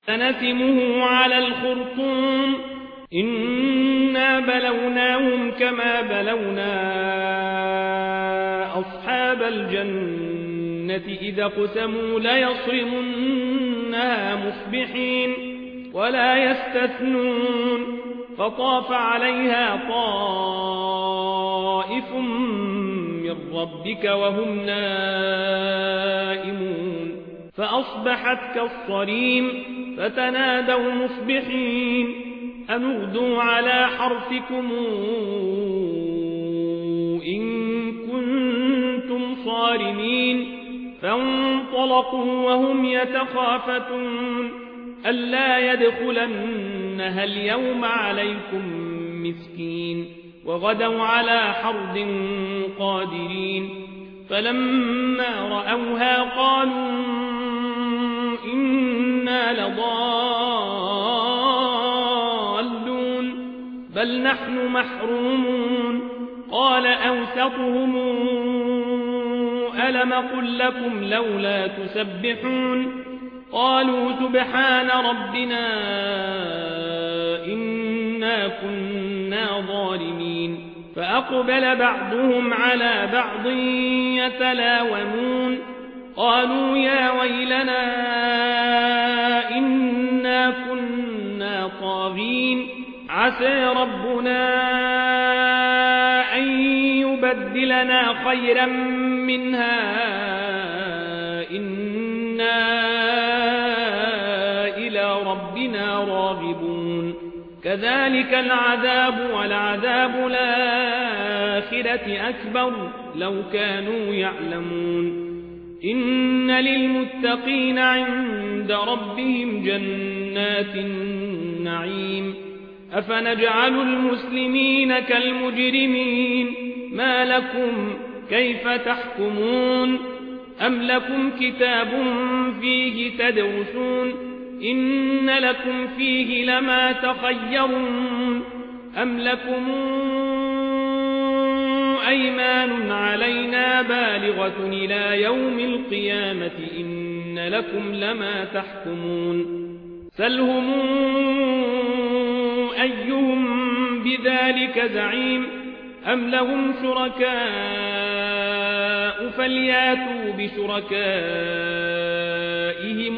سنسمه على الخرطوم إنا بلوناهم كما بلونا أصحاب الجنة إذا قسموا ليصرمنها مصبحين ولا يستثنون فطاف عليها طائف من ربك وهم نائمون فأصبحت كالصريم فتنادوا مصبحين أن اغدوا على حرثكم إن كنتم صارمين فانطلقوا وهم يتخافتون ألا يدخلنها اليوم عليكم مسكين وغدوا على حرد قادرين فلما رأوها قالوا إنا لضالون بل نحن محرومون قال أوسطهم ألم قل لكم لولا تسبحون قالوا سبحان ربنا إنا كنا ظالمين فأقبل بعضهم على بعض يتلاومون قالوا يا ويلنا إنا كنا طاغين عسى ربنا أن يبدلنا خيرا منها إنا إلى ربنا راغبون كذلك العذاب ولعذاب الآخرة أكبر لو كانوا يعلمون إن للمتقين عند ربهم جنات النعيم أفنجعل المسلمين كالمجرمين ما لكم كيف تحكمون أم لكم كتاب فيه تدرسون إن لكم فيه لما تخيرون أم لكم أيمان علينا بالغة إلى يوم القيامة إن لكم لما تحكمون سلهم أيهم بذلك زعيم أم لهم شركاء فلياتوا بشركائهم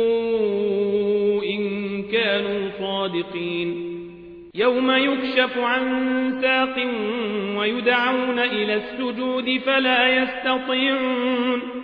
إن كانوا صادقين يوم يكشف عن ساق ويدعون إلى السجود فلا يستطيعون